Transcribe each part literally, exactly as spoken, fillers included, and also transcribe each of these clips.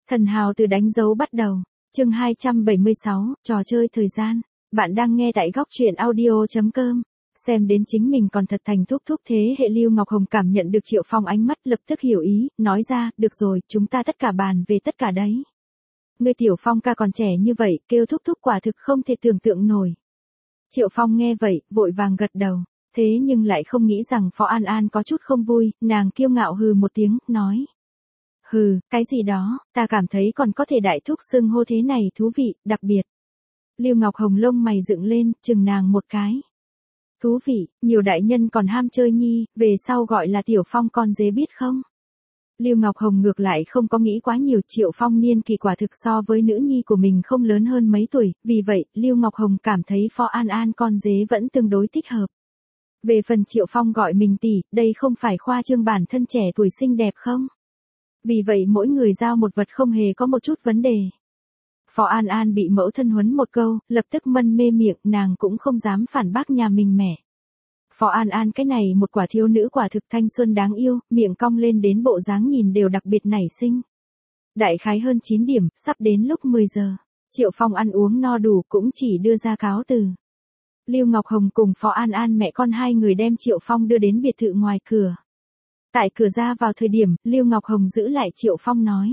Thần hào từ đánh dấu bắt đầu. Chương hai trăm bảy mươi sáu, trò chơi thời gian. Bạn đang nghe tại góc truyện audio chấm com. Xem đến chính mình còn thật thành thúc thúc thế hệ Lưu Ngọc Hồng cảm nhận được Triệu Phong ánh mắt lập tức hiểu ý, nói ra, được rồi, chúng ta tất cả bàn về tất cả đấy. Ngươi Tiểu Phong ca còn trẻ như vậy, kêu thúc thúc quả thực không thể tưởng tượng nổi. Triệu Phong nghe vậy, vội vàng gật đầu. Thế nhưng lại không nghĩ rằng Phó An An có chút không vui, nàng kiêu ngạo hừ một tiếng, nói. Hừ, cái gì đó, ta cảm thấy còn có thể đại thúc xưng hô thế này thú vị, đặc biệt. Lưu Ngọc Hồng lông mày dựng lên, chừng nàng một cái. Thú vị, nhiều đại nhân còn ham chơi nhi, về sau gọi là Tiểu Phong con dế biết không? Lưu Ngọc Hồng ngược lại không có nghĩ quá nhiều, Triệu Phong niên kỳ quả thực so với nữ nhi của mình không lớn hơn mấy tuổi, vì vậy, Lưu Ngọc Hồng cảm thấy Phó An An con dế vẫn tương đối thích hợp. Về phần Triệu Phong gọi mình tỷ, đây không phải khoa trương bản thân trẻ tuổi xinh đẹp không? Vì vậy mỗi người giao một vật không hề có một chút vấn đề. Phó An An bị mẫu thân huấn một câu, lập tức mân mê miệng, nàng cũng không dám phản bác nhà mình mẹ. Phó An An cái này một quả thiếu nữ quả thực thanh xuân đáng yêu, miệng cong lên đến bộ dáng nhìn đều đặc biệt nảy sinh. Đại khái hơn chín điểm, sắp đến lúc mười giờ. Triệu Phong ăn uống no đủ cũng chỉ đưa ra cáo từ. Lưu Ngọc Hồng cùng Phó An An mẹ con hai người đem Triệu Phong đưa đến biệt thự ngoài cửa. Tại cửa ra vào thời điểm, Lưu Ngọc Hồng giữ lại Triệu Phong nói.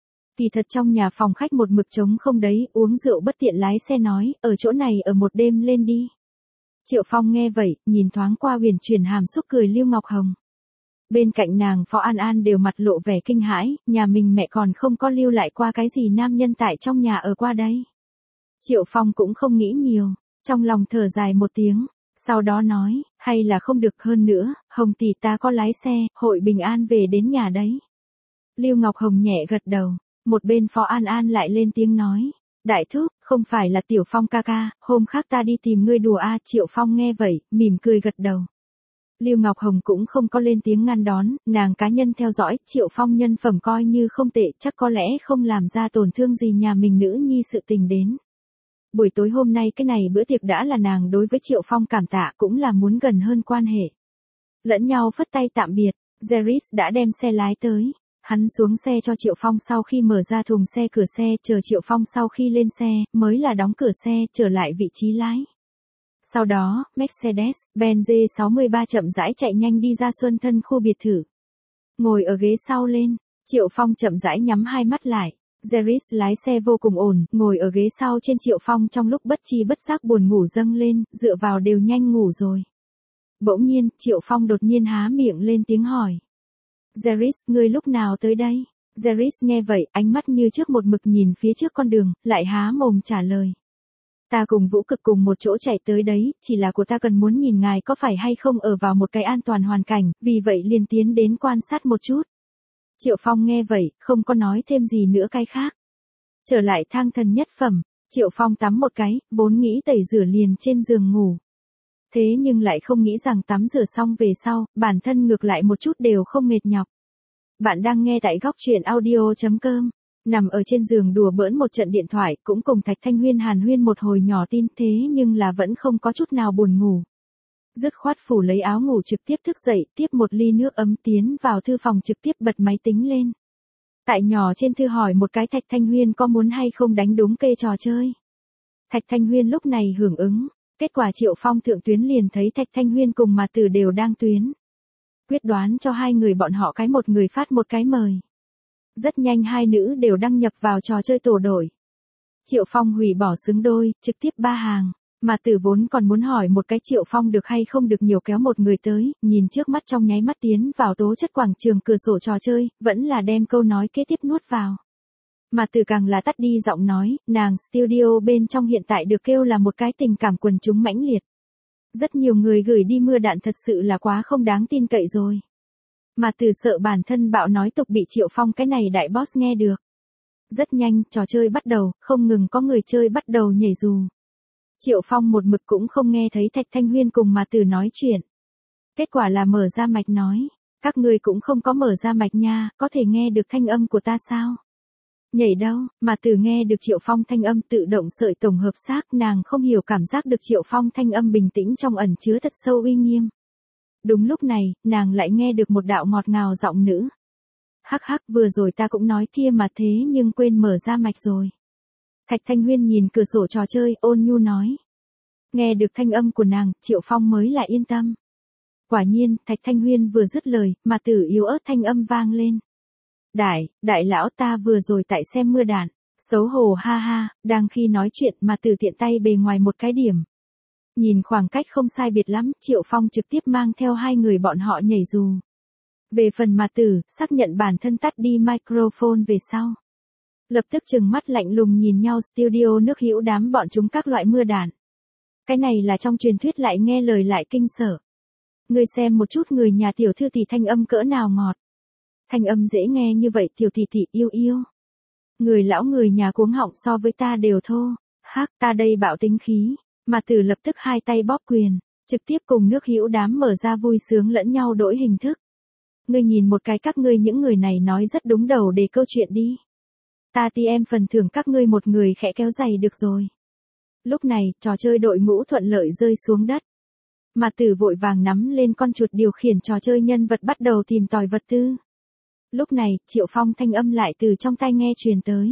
Kỳ thật trong nhà phòng khách một mực trống không đấy, uống rượu bất tiện lái xe nói, ở chỗ này ở một đêm lên đi. Triệu Phong nghe vậy, nhìn thoáng qua huyền chuyển hàm xúc cười Lưu Ngọc Hồng. Bên cạnh nàng Phó An An đều mặt lộ vẻ kinh hãi, nhà mình mẹ còn không có lưu lại qua cái gì nam nhân tại trong nhà ở qua đây. Triệu Phong cũng không nghĩ nhiều, trong lòng thở dài một tiếng. Sau đó nói, hay là không được hơn nữa, Hồng tỷ ta có lái xe, hội bình an về đến nhà đấy. Lưu Ngọc Hồng nhẹ gật đầu, một bên Phó An An lại lên tiếng nói, đại thúc, không phải là Tiểu Phong ca ca, hôm khác ta đi tìm ngươi đùa a. Triệu Phong nghe vậy, mỉm cười gật đầu. Lưu Ngọc Hồng cũng không có lên tiếng ngăn đón, nàng cá nhân theo dõi, Triệu Phong nhân phẩm coi như không tệ, chắc có lẽ không làm ra tổn thương gì nhà mình nữ nhi sự tình đến. Buổi tối hôm nay cái này bữa tiệc đã là nàng đối với Triệu Phong cảm tạ cũng là muốn gần hơn quan hệ. Lẫn nhau phất tay tạm biệt, Jeris đã đem xe lái tới. Hắn xuống xe cho Triệu Phong sau khi mở ra thùng xe cửa xe, chờ Triệu Phong sau khi lên xe, mới là đóng cửa xe, trở lại vị trí lái. Sau đó, Mercedes-Benz G sáu mươi ba chậm rãi chạy nhanh đi ra Xuân Thân khu biệt thự. Ngồi ở ghế sau lên, Triệu Phong chậm rãi nhắm hai mắt lại. Jeris lái xe vô cùng ổn, ngồi ở ghế sau trên Triệu Phong trong lúc bất chi bất giác buồn ngủ dâng lên, dựa vào đều nhanh ngủ rồi. Bỗng nhiên, Triệu Phong đột nhiên há miệng lên tiếng hỏi. Jeris, ngươi lúc nào tới đây? Jeris nghe vậy, ánh mắt như trước một mực nhìn phía trước con đường, lại há mồm trả lời. Ta cùng Vũ Cực cùng một chỗ chạy tới đấy, chỉ là của ta cần muốn nhìn ngài có phải hay không ở vào một cái an toàn hoàn cảnh, vì vậy liền tiến đến quan sát một chút. Triệu Phong nghe vậy, không có nói thêm gì nữa cái khác. Trở lại thang thần nhất phẩm, Triệu Phong tắm một cái, vốn nghĩ tẩy rửa liền trên giường ngủ. Thế nhưng lại không nghĩ rằng tắm rửa xong về sau, bản thân ngược lại một chút đều không mệt nhọc. Bạn đang nghe tại góc truyện audio chấm com. Nằm ở trên giường đùa bỡn một trận điện thoại, cũng cùng Thạch Thanh Huyên hàn huyên một hồi nhỏ tin, thế nhưng là vẫn không có chút nào buồn ngủ. Dứt khoát phủ lấy áo ngủ trực tiếp thức dậy, tiếp một ly nước ấm tiến vào thư phòng trực tiếp bật máy tính lên. Tại nhỏ trên thư hỏi một cái Thạch Thanh Huyên có muốn hay không đánh đúng cây trò chơi. Thạch Thanh Huyên lúc này hưởng ứng, kết quả Triệu Phong thượng tuyến liền thấy Thạch Thanh Huyên cùng Mà Tử đều đang tuyến. Quyết đoán cho hai người bọn họ cái một người phát một cái mời. Rất nhanh hai nữ đều đăng nhập vào trò chơi tổ đội. Triệu Phong hủy bỏ xứng đôi, trực tiếp ba hàng. Mà Tử vốn còn muốn hỏi một cái Triệu Phong được hay không được nhiều kéo một người tới, nhìn trước mắt trong nháy mắt tiến vào tố chất quảng trường cửa sổ trò chơi, vẫn là đem câu nói kế tiếp nuốt vào. Mà Tử càng là tắt đi giọng nói, nàng studio bên trong hiện tại được kêu là một cái tình cảm quần chúng mãnh liệt. Rất nhiều người gửi đi mưa đạn thật sự là quá không đáng tin cậy rồi. Mà Tử sợ bản thân bạo nói tục bị Triệu Phong cái này đại boss nghe được. Rất nhanh, trò chơi bắt đầu, không ngừng có người chơi bắt đầu nhảy dù. Triệu Phong một mực cũng không nghe thấy Thạch Thanh Huyên cùng Mà Tử nói chuyện. Kết quả là mở ra mạch nói, các người cũng không có mở ra mạch nha, có thể nghe được thanh âm của ta sao? Nhảy đâu, Mà Tử nghe được Triệu Phong thanh âm tự động sợi tổng hợp xác, nàng không hiểu cảm giác được Triệu Phong thanh âm bình tĩnh trong ẩn chứa thật sâu uy nghiêm. Đúng lúc này, nàng lại nghe được một đạo ngọt ngào giọng nữ. Hắc hắc, vừa rồi ta cũng nói kia mà thế nhưng quên mở ra mạch rồi. Thạch Thanh Huyên nhìn cửa sổ trò chơi, ôn nhu nói. Nghe được thanh âm của nàng, Triệu Phong mới lại yên tâm. Quả nhiên, Thạch Thanh Huyên vừa dứt lời, mà tử yếu ớt thanh âm vang lên. Đại, đại lão ta vừa rồi tại xem mưa đạn. Xấu hổ ha ha, đang khi nói chuyện mà tử tiện tay bề ngoài một cái điểm. Nhìn khoảng cách không sai biệt lắm, Triệu Phong trực tiếp mang theo hai người bọn họ nhảy dù. Về phần mà tử, xác nhận bản thân tắt đi microphone về sau. Lập tức trừng mắt lạnh lùng nhìn nhau studio nước hữu đám bọn chúng các loại mưa đạn. Cái này là trong truyền thuyết lại nghe lời lại kinh sợ. Ngươi xem một chút người nhà tiểu thư tỷ thanh âm cỡ nào ngọt. Thanh âm dễ nghe như vậy tiểu tỷ tỷ yêu yêu. Người lão người nhà cuống họng so với ta đều thô. Hắc ta đây bạo tính khí. Mà tử lập tức hai tay bóp quyền. Trực tiếp cùng nước hữu đám mở ra vui sướng lẫn nhau đổi hình thức. Ngươi nhìn một cái các ngươi những người này nói rất đúng đầu để câu chuyện đi. Ta ti em phần thưởng các ngươi một người khẽ kéo giày được rồi. Lúc này, trò chơi đội ngũ thuận lợi rơi xuống đất. Mà tử vội vàng nắm lên con chuột điều khiển trò chơi nhân vật bắt đầu tìm tòi vật tư. Lúc này, Triệu Phong thanh âm lại từ trong tai nghe truyền tới.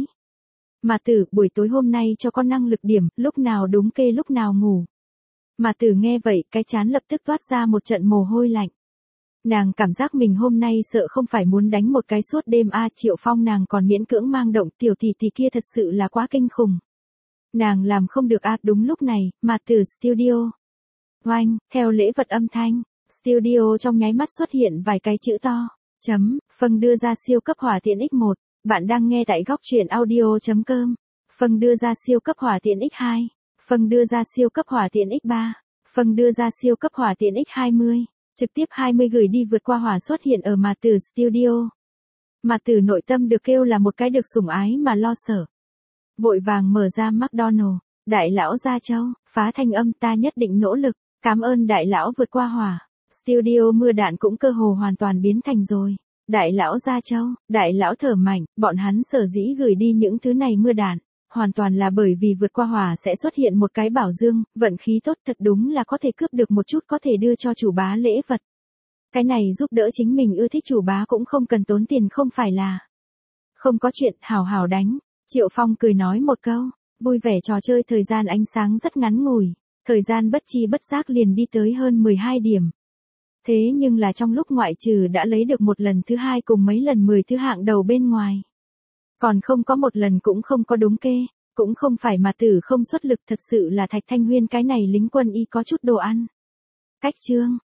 Mà tử, buổi tối hôm nay cho con năng lực điểm, lúc nào đúng kê lúc nào ngủ. Mà tử nghe vậy, cái chán lập tức toát ra một trận mồ hôi lạnh. Nàng cảm giác mình hôm nay sợ không phải muốn đánh một cái suốt đêm a. Triệu Phong nàng còn miễn cưỡng mang động tiểu tỷ tỷ kia thật sự là quá kinh khủng. Nàng làm không được a. Đúng lúc này, mà từ studio. Oanh, theo lễ vật âm thanh, studio trong nháy mắt xuất hiện vài cái chữ to. Chấm, Phân đưa ra siêu cấp hỏa tiễn ích một. Bạn đang nghe tại góc truyện audio.com. Phân đưa ra siêu cấp hỏa tiễn ích hai. Phân đưa ra siêu cấp hỏa tiễn ích ba. Phân đưa ra siêu cấp hỏa tiễn ích hai mươi. Trực tiếp hai mươi gửi đi vượt qua hỏa xuất hiện ở mà tử studio. Mà tử nội tâm được kêu là một cái được sủng ái mà lo sợ. Vội vàng mở ra McDonald, đại lão Gia Châu, phá thanh âm ta nhất định nỗ lực, cảm ơn đại lão vượt qua hỏa. Studio mưa đạn cũng cơ hồ hoàn toàn biến thành rồi. Đại lão Gia Châu, đại lão thở mạnh, bọn hắn sở dĩ gửi đi những thứ này mưa đạn. Hoàn toàn là bởi vì vượt qua hỏa sẽ xuất hiện một cái bảo dương, vận khí tốt thật đúng là có thể cướp được một chút có thể đưa cho chủ bá lễ vật. Cái này giúp đỡ chính mình ưa thích chủ bá cũng không cần tốn tiền không phải là. Không có chuyện, hào hào đánh. Triệu Phong cười nói một câu, vui vẻ trò chơi thời gian ánh sáng rất ngắn ngủi, thời gian bất chi bất giác liền đi tới hơn mười hai điểm. Thế nhưng là trong lúc ngoại trừ đã lấy được một lần thứ hai cùng mấy lần mười thứ hạng đầu bên ngoài. Còn không có một lần cũng không có đúng kê, cũng không phải mà tử không xuất lực thật sự là Thạch Thanh Huyên cái này lính quân y có chút đồ ăn. Cách chương,